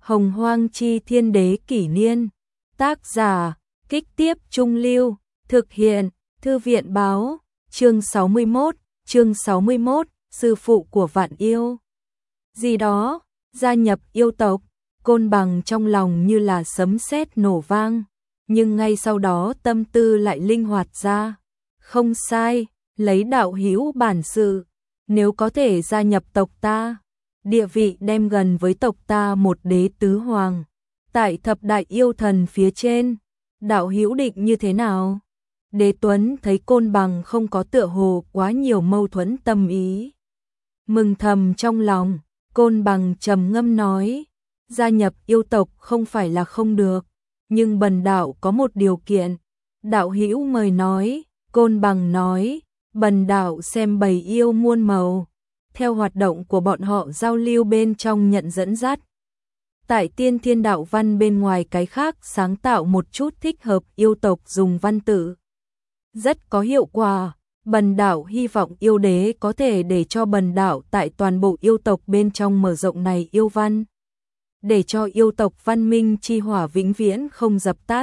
Hồng Hoang Chi Thiên Đế Kỷ Niên. Tác giả, Kích Tiếp Trung Lưu. Thực hiện, Thư viện Báo. Chương 61, sư phụ của Vạn Yêu. Gì đó, gia nhập yêu tộc, Côn Bằng trong lòng như là sấm sét nổ vang, nhưng ngay sau đó tâm tư lại linh hoạt ra. Không sai, lấy đạo hữu bản sự, nếu có thể gia nhập tộc ta, địa vị đem gần với tộc ta một đế tứ hoàng. Tại thập đại yêu thần phía trên, đạo hữu định như thế nào? Đế Tuấn thấy Côn Bằng không có tựa hồ quá nhiều mâu thuẫn tâm ý. Mừng thầm trong lòng, Côn Bằng trầm ngâm nói, gia nhập yêu tộc không phải là không được, nhưng bần đạo có một điều kiện. Đạo hữu mời nói. Côn Bằng nói, bần đạo xem bầy yêu muôn màu, theo hoạt động của bọn họ giao lưu bên trong nhận dẫn dắt. Tại Tiên Thiên Đạo Văn bên ngoài cái khác sáng tạo một chút thích hợp yêu tộc dùng văn tự. Rất có hiệu quả, bần đạo hy vọng yêu đế có thể để cho bần đạo tại toàn bộ yêu tộc bên trong mở rộng này yêu văn, để cho yêu tộc văn minh chi hỏa vĩnh viễn không dập tắt.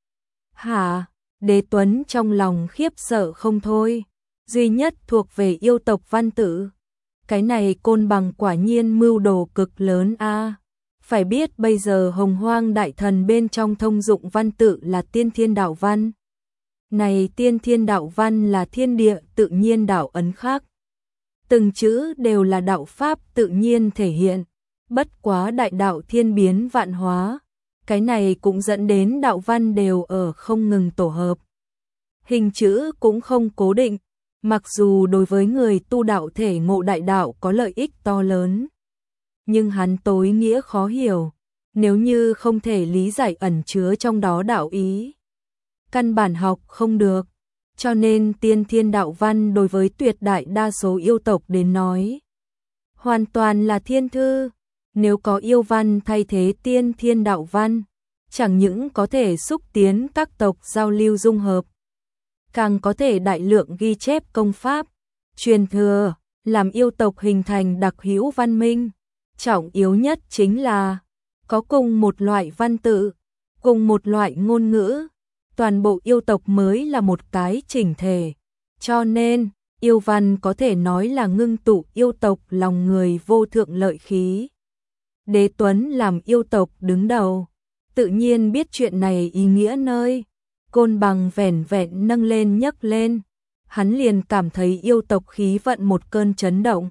Hả? Đế Tuấn trong lòng khiếp sợ không thôi, duy nhất thuộc về yêu tộc văn tự. Cái này Côn Bằng quả nhiên mưu đồ cực lớn a. Phải biết bây giờ Hồng Hoang Đại Thần bên trong thông dụng văn tự là Tiên Thiên Đạo Văn. Này Tiên Thiên Đạo Văn là thiên địa tự nhiên đạo ấn khắc. Từng chữ đều là đạo pháp tự nhiên thể hiện, bất quá đại đạo thiên biến vạn hóa. Cái này cũng dẫn đến đạo văn đều ở không ngừng tổ hợp. Hình chữ cũng không cố định, mặc dù đối với người tu đạo thể ngộ đại đạo có lợi ích to lớn. Nhưng hắn tối nghĩa khó hiểu, nếu như không thể lý giải ẩn chứa trong đó đạo ý, căn bản học không được. Cho nên Tiên Thiên Đạo Văn đối với tuyệt đại đa số yêu tộc đến nói, hoàn toàn là thiên thư. Nếu có yêu văn thay thế Tiên Thiên Đạo Văn, chẳng những có thể xúc tiến các tộc giao lưu dung hợp, càng có thể đại lượng ghi chép công pháp, truyền thừa, làm yêu tộc hình thành đặc hữu văn minh. Trọng yếu nhất chính là có cùng một loại văn tự, cùng một loại ngôn ngữ, toàn bộ yêu tộc mới là một cái chỉnh thể. Cho nên, yêu văn có thể nói là ngưng tụ yêu tộc lòng người vô thượng lợi khí. Đế Tuấn làm yêu tộc đứng đầu, tự nhiên biết chuyện này ý nghĩa nơi. Côn Bằng vẻn vẹn nâng lên nhấc lên, hắn liền cảm thấy yêu tộc khí vận một cơn chấn động.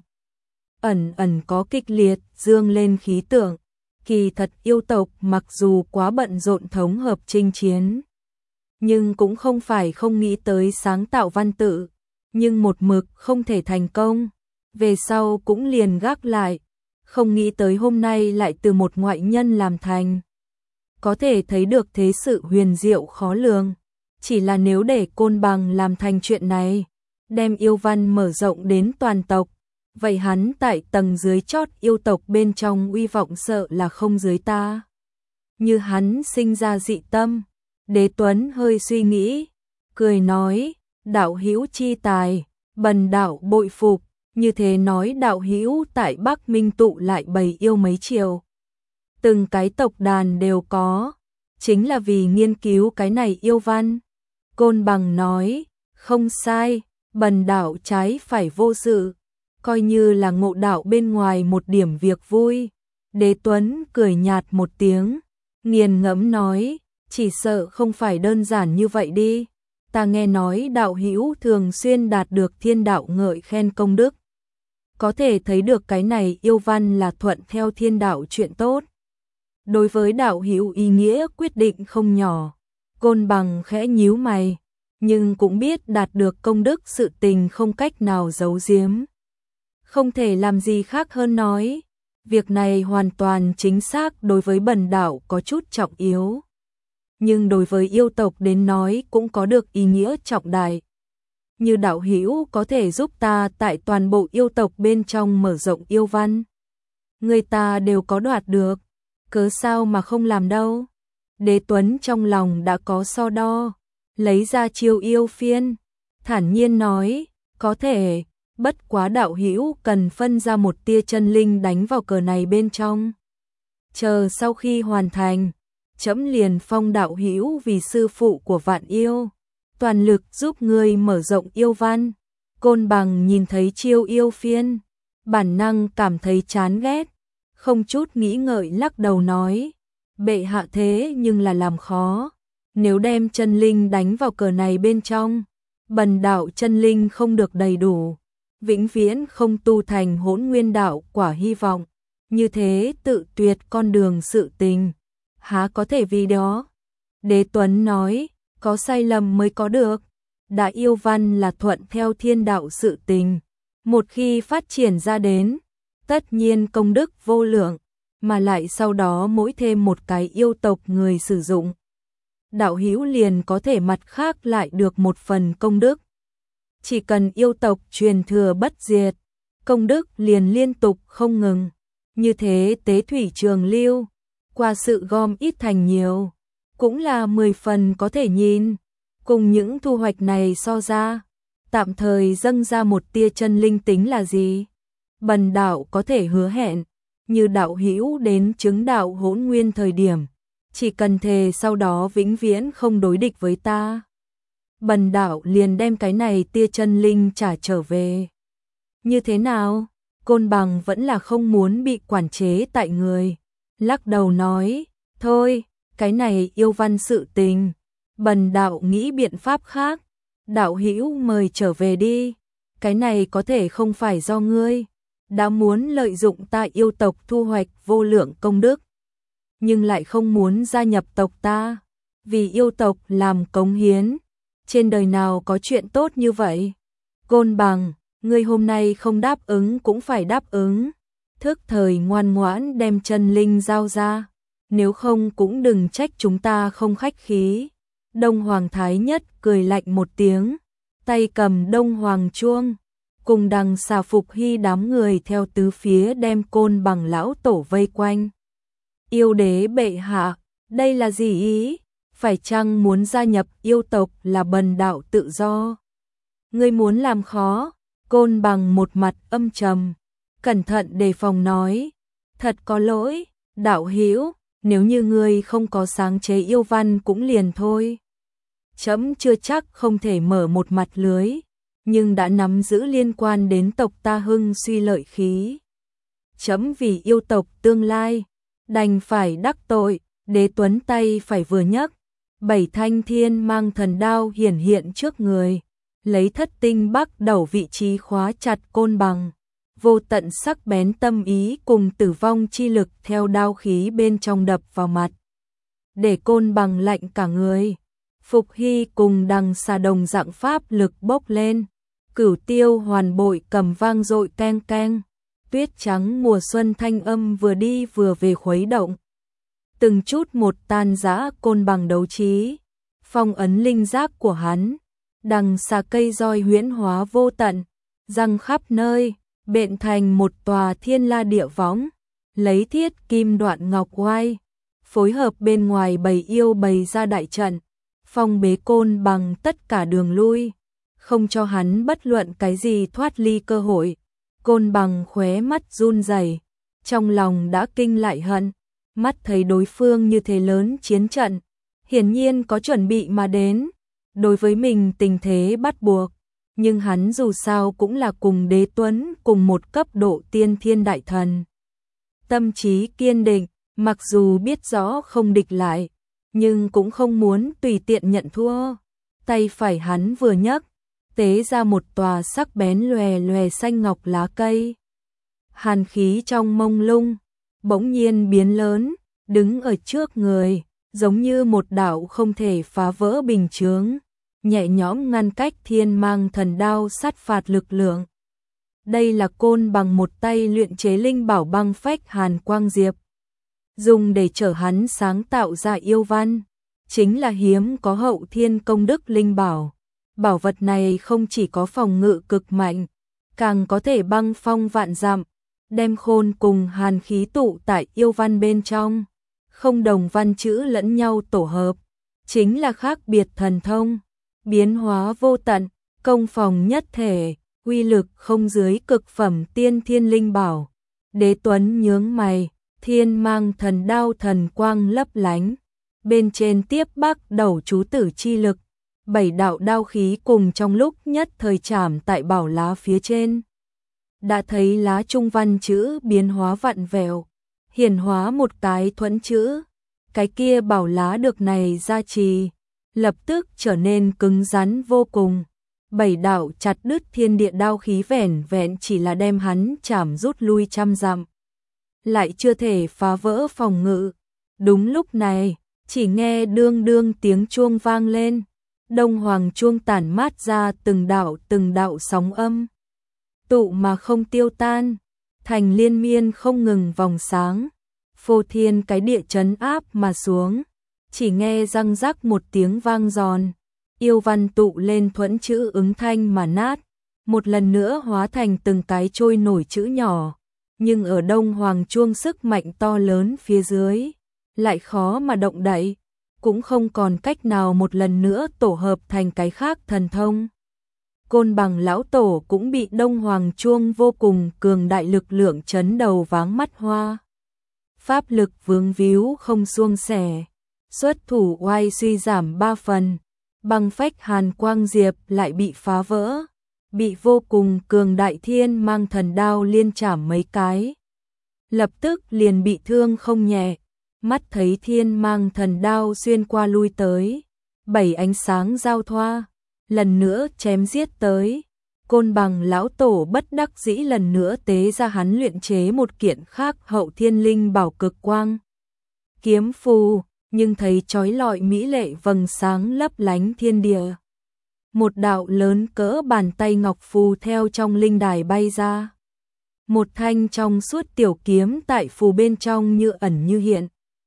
Ẩn ẩn có kịch liệt dương lên khí tượng, kỳ thật yêu tộc mặc dù quá bận rộn thống hợp chinh chiến, nhưng cũng không phải không nghĩ tới sáng tạo văn tự, nhưng một mực không thể thành công, về sau cũng liền gác lại, không nghĩ tới hôm nay lại từ một ngoại nhân làm thành. Có thể thấy được thế sự huyền diệu khó lường, chỉ là nếu để Côn Bằng làm thành chuyện này, đem yêu văn mở rộng đến toàn tộc, vậy hắn tại tầng dưới chót yêu tộc bên trong uy vọng sợ là không dưới ta. Như hắn sinh ra dị tâm. Đế Tuấn hơi suy nghĩ, cười nói, đạo hữu chi tài, bần đạo bội phục. Như thế nói đạo hữu tại Bắc Minh tụ lại bầy yêu mấy triệu, từng cái tộc đàn đều có, chính là vì nghiên cứu cái này yêu văn. Côn Bằng nói, không sai, bần đạo trái phải vô sự, coi như là ngộ đạo bên ngoài một điểm việc vui. Đế Tuấn cười nhạt một tiếng, nghiền ngẫm nói, chỉ sợ không phải đơn giản như vậy đi. Ta nghe nói đạo hữu thường xuyên đạt được thiên đạo ngợi khen công đức. Có thể thấy được cái này yêu văn là thuận theo thiên đạo chuyện tốt. Đối với đạo hữu ý nghĩa quyết định không nhỏ. Côn Bằng khẽ nhíu mày, nhưng cũng biết đạt được công đức sự tình không cách nào giấu giếm. Không thể làm gì khác hơn nói, việc này hoàn toàn chính xác đối với bần đạo có chút trọng yếu. Nhưng đối với yêu tộc đến nói cũng có được ý nghĩa trọng đại. Như đạo hữu có thể giúp ta tại toàn bộ yêu tộc bên trong mở rộng yêu văn, người ta đều có đoạt được, cớ sao mà không làm đâu. Đế Tuấn trong lòng đã có so đo, lấy ra chiêu yêu phiên, thản nhiên nói, có thể, bất quá đạo hữu cần phân ra một tia chân linh đánh vào cờ này bên trong. chờ sau khi hoàn thành, trẫm liền phong đạo hữu vì sư phụ của vạn yêu, toàn lực giúp ngươi mở rộng yêu văn. Côn Bằng nhìn thấy Chiêu Yêu Phiên, bản năng cảm thấy chán ghét, không chút nghĩ ngợi lắc đầu nói, bệ hạ thế nhưng là làm khó, nếu đem chân linh đánh vào cờ này bên trong, bần đạo chân linh không được đầy đủ, vĩnh viễn không tu thành Hỗn Nguyên đạo quả hy vọng, như thế tự tuyệt con đường sự tình, há có thể vì đó. Đế Tuấn nói, có sai lầm mới có được, đã yêu văn là thuận theo thiên đạo sự tình, một khi phát triển ra đến, tất nhiên công đức vô lượng, mà lại sau đó mỗi thêm một cái yêu tộc người sử dụng, đạo hữu liền có thể mặt khác lại được một phần công đức. Chỉ cần yêu tộc truyền thừa bất diệt, công đức liền liên tục không ngừng, như thế tế thủy trường lưu, qua sự gom ít thành nhiều, cũng là 10 phần có thể nhìn. Cùng những thu hoạch này so ra, tạm thời dâng ra một tia chân linh tính là gì? Bần đạo có thể hứa hẹn, như đạo hữu đến chứng đạo Hỗn Nguyên thời điểm, chỉ cần thề sau đó vĩnh viễn không đối địch với ta, bần đạo liền đem cái này tia chân linh trả trở về. Như thế nào? Côn Bằng vẫn là không muốn bị quản chế tại người, lắc đầu nói, thôi, cái này yêu văn sự tình, bần đạo nghĩ biện pháp khác, đạo hữu mời trở về đi, cái này có thể không phải do ngươi, đã muốn lợi dụng ta yêu tộc thu hoạch vô lượng công đức, nhưng lại không muốn gia nhập tộc ta, vì yêu tộc làm cống hiến, trên đời nào có chuyện tốt như vậy? Côn Bằng, ngươi hôm nay không đáp ứng cũng phải đáp ứng, thức thời ngoan ngoãn đem chân linh giao ra, nếu không cũng đừng trách chúng ta không khách khí. Đông Hoàng Thái Nhất cười lạnh một tiếng, tay cầm Đông Hoàng chuông, cùng đằng xà Phục Hy đám người theo tứ phía đem Côn Bằng lão tổ vây quanh. Yêu đế bệ hạ, đây là gì ý? Phải chăng muốn gia nhập yêu tộc là bần đạo tự do? Ngươi muốn làm khó? Côn Bằng một mặt âm trầm, cẩn thận đề phòng nói, thật có lỗi, đạo hữu, nếu như ngươi không có sáng chế yêu văn cũng liền thôi. Trẫm chưa chắc không thể mở một mặt lưới, nhưng đã nắm giữ liên quan đến tộc ta hưng suy lợi khí. Trẫm vì yêu tộc tương lai, đành phải đắc tội. Đế Tuấn tay phải vừa nhấc, 7 thanh thiên mang thần đao hiển hiện trước người, lấy thất tinh bắc đầu vị trí khóa chặt Côn Bằng. Vô tận sắc bén tâm ý cùng tử vong chi lực theo đao khí bên trong đập vào mặt, để Côn Bằng lạnh cả người. Phục Hy cùng đằng xà đồng dạng pháp lực bốc lên, Cửu Tiêu hoàn bội cầm vang dội keng keng, tuyết trắng mùa xuân thanh âm vừa đi vừa về khuấy động, từng chút một tan rã Côn Bằng đấu trí. Phong ấn linh giác của hắn, đằng xà cây roi huyễn hóa vô tận, răng khắp nơi, bện thành một tòa thiên la địa võng, lấy thiết kim đoạn ngọc oai, phối hợp bên ngoài bầy yêu bày ra đại trận, phong bế Côn Bằng tất cả đường lui, không cho hắn bất luận cái gì thoát ly cơ hội. Côn Bằng khóe mắt run rẩy, trong lòng đã kinh lại hận, mắt thấy đối phương như thế lớn chiến trận, hiển nhiên có chuẩn bị mà đến, đối với mình tình thế bắt buộc, nhưng hắn dù sao cũng là cùng Đế Tuấn cùng một cấp độ tiên thiên đại thần. Tâm trí kiên định, mặc dù biết rõ không địch lại, nhưng cũng không muốn tùy tiện nhận thua. Tay phải hắn vừa nhấc, tế ra một tòa sắc bén lòe lòe xanh ngọc lá cây. Hàn khí trong mông lung, bỗng nhiên biến lớn, đứng ở trước người, giống như một đạo không thể phá vỡ bình chướng, nhẹ nhõm ngăn cách thiên mang thần đao sát phạt lực lượng. Đây là Côn Bằng một tay luyện chế linh bảo băng phách hàn quang diệp, dùng để chở hắn sáng tạo ra yêu văn, chính là hiếm có hậu thiên công đức linh bảo. Bảo vật này không chỉ có phòng ngự cực mạnh, càng có thể băng phong vạn dặm, đem khôn cùng hàn khí tụ tại yêu văn bên trong, không đồng văn chữ lẫn nhau tổ hợp, chính là khác biệt thần thông, biến hóa vô tận, công phòng nhất thể, uy lực không dưới cực phẩm tiên thiên linh bảo. Đế Tuấn nhướng mày, Thiên Mang Thần Đao thần quang lấp lánh, bên trên tiếp bắt đầu chú tử chi lực, 7 đạo đao khí cùng trong lúc nhất thời chạm tại bảo lá phía trên. Đã thấy lá trung văn chữ biến hóa vặn vẹo, hiển hóa một cái thuẫn chữ, cái kia bảo lá được này gia trì, lập tức trở nên cứng rắn vô cùng. 7 đạo chặt đứt thiên địa đao khí vẻn vẹn chỉ là đem hắn chảm rút lui trăm dặm, lại chưa thể phá vỡ phòng ngự. Đúng lúc này, chỉ nghe đương đương tiếng chuông vang lên, Đông Hoàng chuông tản mát ra từng đạo sóng âm, tụ mà không tiêu tan, thành liên miên không ngừng vòng sáng, phô thiên cái địa chấn áp mà xuống. Chỉ nghe răng rắc một tiếng vang giòn, yêu văn tụ lên thuẫn chữ ứng thanh mà nát, một lần nữa hóa thành từng cái trôi nổi chữ nhỏ, nhưng ở Đông Hoàng chuông sức mạnh to lớn phía dưới, lại khó mà động đậy, cũng không còn cách nào một lần nữa tổ hợp thành cái khác thần thông. Côn Bằng lão tổ cũng bị Đông Hoàng chuông vô cùng cường đại lực lượng chấn đầu váng mắt hoa. Pháp lực vướng víu không suông sẻ, xuất thủ oai suy giảm 3 phần, băng phách hàn quang diệp lại bị phá vỡ, bị vô cùng cường đại Thiên Mang Thần Đao liên chảm mấy cái, lập tức liền bị thương không nhẹ. Mắt thấy Thiên Mang Thần Đao xuyên qua lui tới, 7 ánh sáng giao thoa, lần nữa chém giết tới. Côn Bằng lão tổ bất đắc dĩ lần nữa tế ra hắn luyện chế một kiện khác hậu thiên linh bảo cực quang kiếm phù, nhưng thấy chói lọi mỹ lệ vầng sáng lấp lánh thiên địa. Một đạo lớn cỡ bàn tay ngọc phù theo trong linh đài bay ra. Một thanh trong suốt tiểu kiếm tại phù bên trong như ẩn như hiện.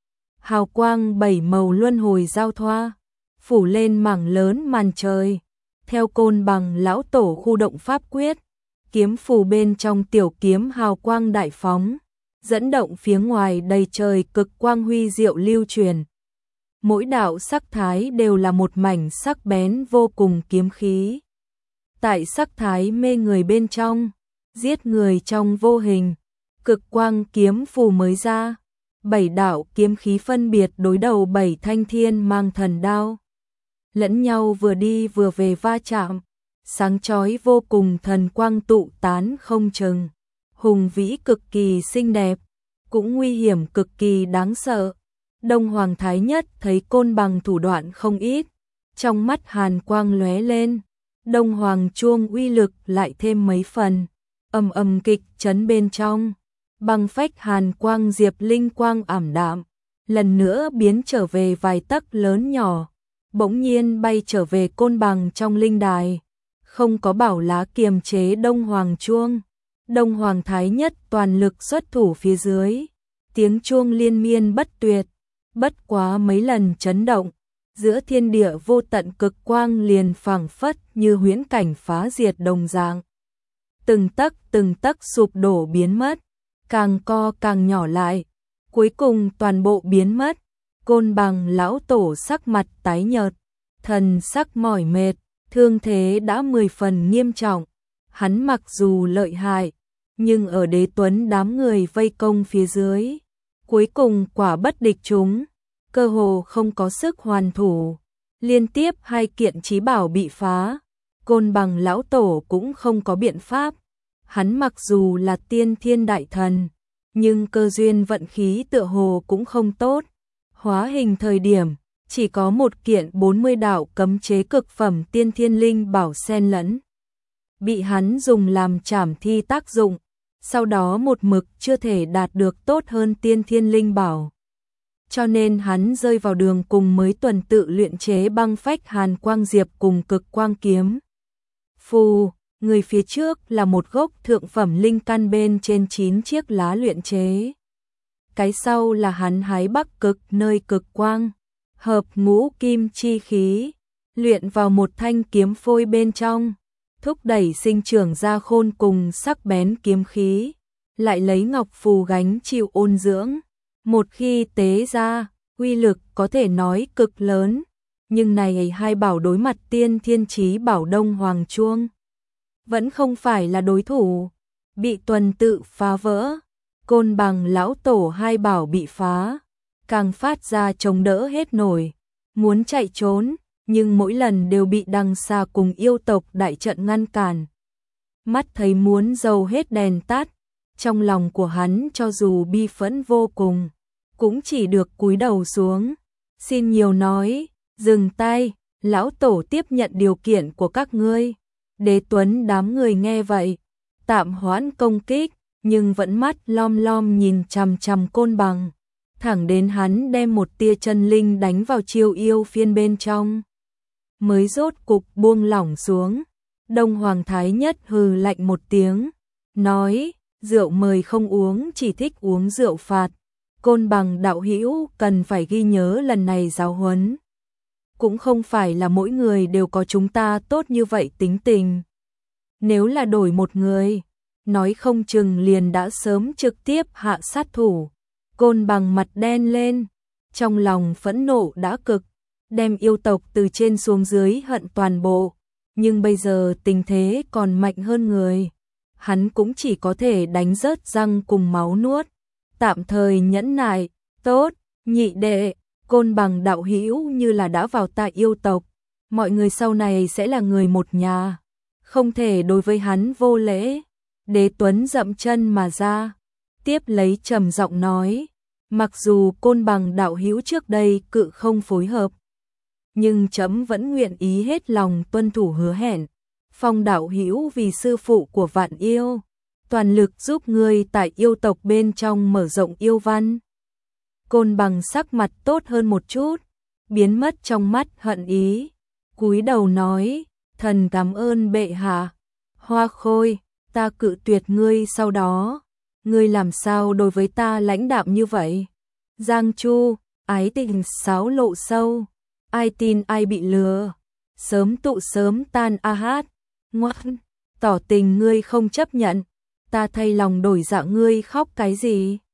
Hào quang 7 màu luân hồi giao thoa, phủ lên mảng lớn màn trời. Theo Côn Bằng lão tổ khu động pháp quyết, kiếm phù bên trong tiểu kiếm hào quang đại phóng, dẫn động phía ngoài đầy trời cực quang huy diệu lưu truyền. Mỗi đạo sắc thái đều là một mảnh sắc bén vô cùng kiếm khí. Tại sắc thái mê người bên trong, giết người trong vô hình, cực quang kiếm phù mới ra. 7 đạo kiếm khí phân biệt đối đầu 7 thanh Thiên Mang Thần Đao, lẫn nhau vừa đi vừa về va chạm, sáng chói vô cùng thần quang tụ tán không chừng, hùng vĩ cực kỳ xinh đẹp, cũng nguy hiểm cực kỳ đáng sợ. Đông Hoàng Thái Nhất thấy Côn Bằng thủ đoạn không ít, trong mắt hàn quang lóe lên, Đông Hoàng chuông uy lực lại thêm mấy phần, ầm ầm kịch chấn bên trong. Băng phách hàn quang diệp linh quang ảm đạm, lần nữa biến trở về vài tấc lớn nhỏ, bỗng nhiên bay trở về Côn Bằng trong linh đài, không có bảo lá kiềm chế Đông Hoàng chuông. Đông Hoàng Thái Nhất toàn lực xuất thủ phía dưới, tiếng chuông liên miên bất tuyệt, bất quá mấy lần chấn động, giữa thiên địa vô tận cực quang liền phảng phất như huyễn cảnh phá diệt đồng dạng. Từng tấc sụp đổ biến mất, càng co càng nhỏ lại, cuối cùng toàn bộ biến mất. Côn Bằng lão tổ sắc mặt tái nhợt, thần sắc mỏi mệt, thương thế đã 10 phần nghiêm trọng. Hắn mặc dù lợi hại, nhưng ở Đế Tuấn đám người vây công phía dưới, cuối cùng quả bất địch chúng, cơ hồ không có sức hoàn thủ. Liên tiếp 2 kiện chí bảo bị phá, Côn Bằng lão tổ cũng không có biện pháp. Hắn mặc dù là tiên thiên đại thần, nhưng cơ duyên vận khí tựa hồ cũng không tốt. Hóa hình thời điểm, chỉ có một kiện 40 đạo cấm chế cực phẩm tiên thiên linh bảo xen lẫn, bị hắn dùng làm trảm thi tác dụng, sau đó một mực chưa thể đạt được tốt hơn tiên thiên linh bảo. Cho nên hắn rơi vào đường cùng mới tuần tự luyện chế băng phách hàn quang diệp cùng cực quang kiếm phù. Người phía trước là một gốc thượng phẩm linh căn bên trên 9 chiếc lá luyện chế. Cái sau là hắn hái bắc cực nơi cực quang, hợp ngũ kim chi khí, luyện vào một thanh kiếm phôi bên trong, thúc đẩy sinh trưởng ra khôn cùng sắc bén kiếm khí, lại lấy ngọc phù gánh chịu ôn dưỡng. Một khi tế ra, uy lực có thể nói cực lớn, nhưng này 2 bảo đối mặt tiên thiên chí bảo Đông Hoàng chuông, vẫn không phải là đối thủ, bị tuần tự phá vỡ. Côn Bằng lão tổ hai bảo bị phá, càng phát ra chống đỡ hết nổi, muốn chạy trốn, nhưng mỗi lần đều bị đằng xa cùng yêu tộc đại trận ngăn cản. Mắt thấy muốn dầu hết đèn tắt, trong lòng của hắn cho dù bi phẫn vô cùng, cũng chỉ được cúi đầu xuống, xin nhiều nói, dừng tay, lão tổ tiếp nhận điều kiện của các ngươi. Đế Tuấn đám người nghe vậy, tạm hoãn công kích, nhưng vẫn mắt lom lom nhìn chằm chằm Côn Bằng, thẳng đến hắn đem một tia chân linh đánh vào chiêu yêu phiên bên trong, mới rốt cục buông lỏng xuống. Đông Hoàng Thái Nhất hừ lạnh một tiếng, nói, rượu mời không uống, chỉ thích uống rượu phạt. Côn Bằng đạo hữu cần phải ghi nhớ lần này giáo huấn. Cũng không phải là mỗi người đều có chúng ta tốt như vậy tính tình. Nếu là đổi một người, nói không chừng liền đã sớm trực tiếp hạ sát thủ. Côn Bằng mặt đen lên, trong lòng phẫn nộ đã cực, đem yêu tộc từ trên xuống dưới hận toàn bộ. Nhưng bây giờ tình thế còn mạnh hơn người, hắn cũng chỉ có thể đánh rớt răng cùng máu nuốt, tạm thời nhẫn nại. Tốt, nhị đệ, Côn Bằng đạo hữu như là đã vào tại yêu tộc, mọi người sau này sẽ là người một nhà, không thể đối với hắn vô lễ. Đế Tuấn dậm chân mà ra, tiếp lấy trầm giọng nói, mặc dù Côn Bằng đạo hữu trước đây cự không phối hợp, nhưng trẫm vẫn nguyện ý hết lòng tuân thủ hứa hẹn. Phong đạo hữu vì sư phụ của vạn yêu, toàn lực giúp ngươi tại yêu tộc bên trong mở rộng yêu văn. Côn Bằng sắc mặt tốt hơn một chút, biến mất trong mắt hận ý, cúi đầu nói, thần cảm ơn bệ hạ. Hoa Khôi, ta cự tuyệt ngươi sau đó, ngươi làm sao đối với ta lãnh đạm như vậy? Giang Chu, ái tình sáo lộ sâu, ai tin ai bị lừa, sớm tụ sớm tan a hát. Ngoan, tỏ tình ngươi không chấp nhận, ta thay lòng đổi dạ ngươi khóc cái gì?